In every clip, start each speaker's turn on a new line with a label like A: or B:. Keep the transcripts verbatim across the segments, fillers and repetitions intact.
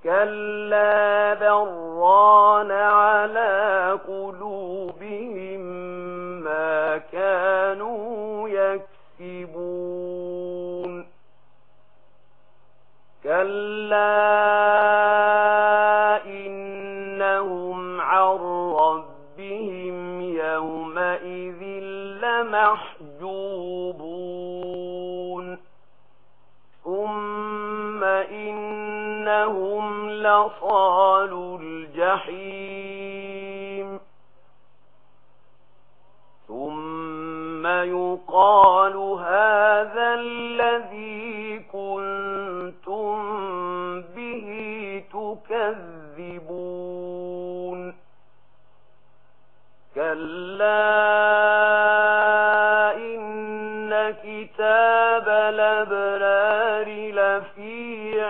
A: كلا بران على قلوبهم ما كانوا يكسبون كلا إنهم عن ربهم يومئذ لمحجوبون ثم إنهم لصالو الجحيم ثم يقال هذا الذي كنتم به تكذبون كلا إن كتاب الأبرار لفي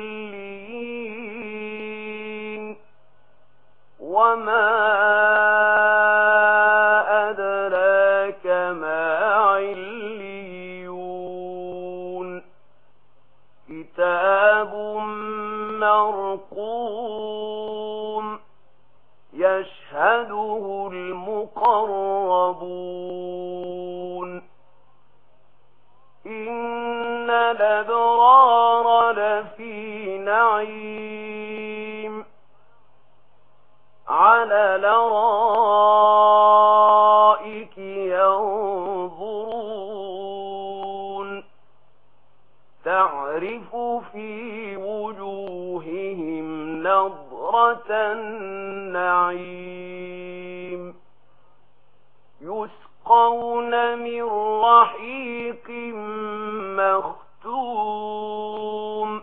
A: عليين وما أدراك ما عليون كتاب مرقوم يشهده المقربون إن الأبرار لفي نعيم على الأرائك ينظرون تعرف في وجوههم نضرة النعيم يسقون من رحيق مختوم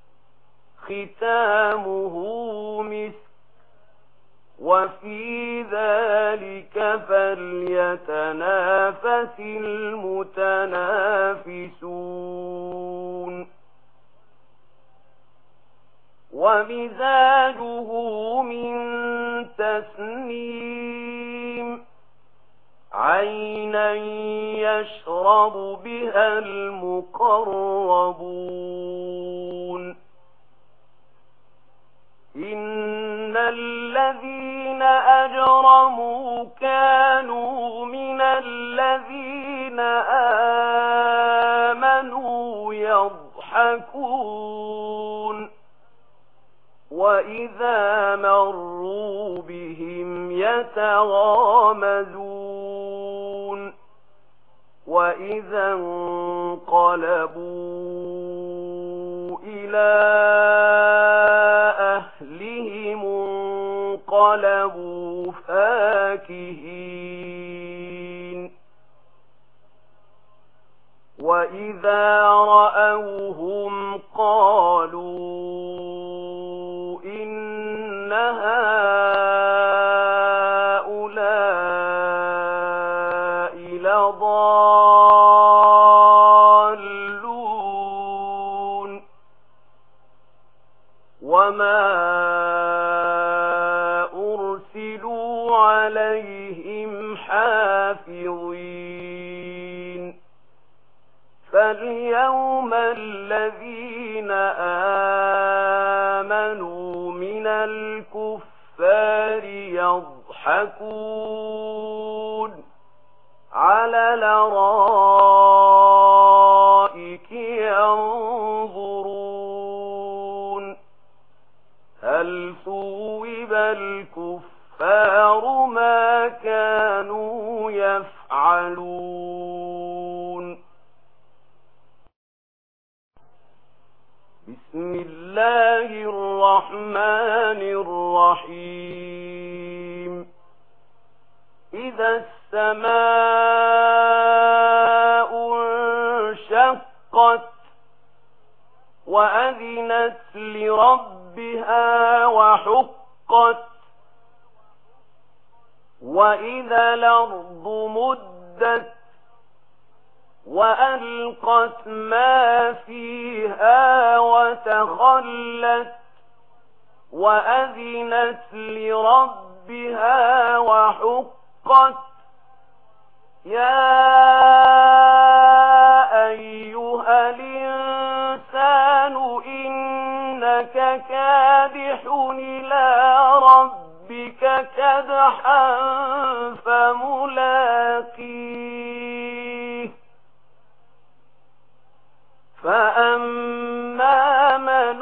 A: ختامه مسك وفي ذلك فليتنافس المتنافسون ومزاجه من تسنيم عينا يشرب بها المقربون إن الذين أجرموا كانوا من الذين آمنوا يضحكون وإذا مروا بهم يتغامزون وإذا انقلبوا إلى أهلهم انقلبوا فاكهين وإذا رأوهم قالوا إن هؤلاء لضالون وما أرسلوا عليهم حافظين فاليوم الذين آمنوا من الكفار يضحكون على الأرائك ينظرون هل ثوب الكفار ما كانوا يفعلون بسم الله الرحمن الرحيم إذا السماء انشقت وأذنت لربها وحقت وإذا الأرض مدت وألقت ما فيها وتخلت وأذنت لربها وحقت يا أيها الإنسان إنك إنك كادح إلى ربك كدحا فملاقيه فأما من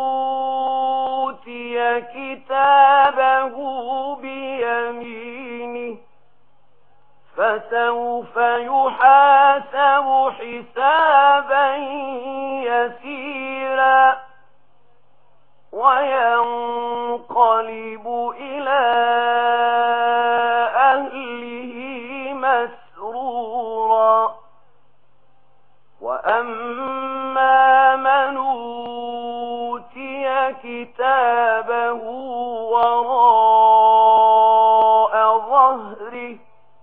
A: أوتي كتابه بيمينه فسوف يحاسب حسابا يسيرا وينقلب إلى أهله مسرورا وأما من أوتي كتابه وراء ظهره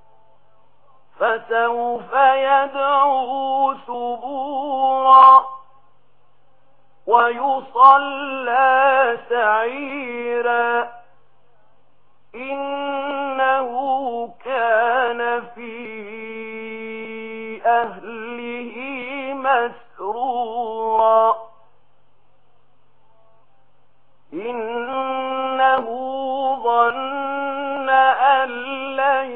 A: فسوف يدعو ثبورا ويصلى سعيرا إنه كان في أهله مسرورا إنه ظن أن لن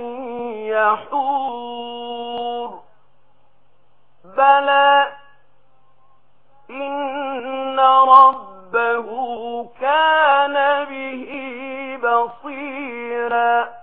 A: يحور بلى إن ربه كان به بصيرا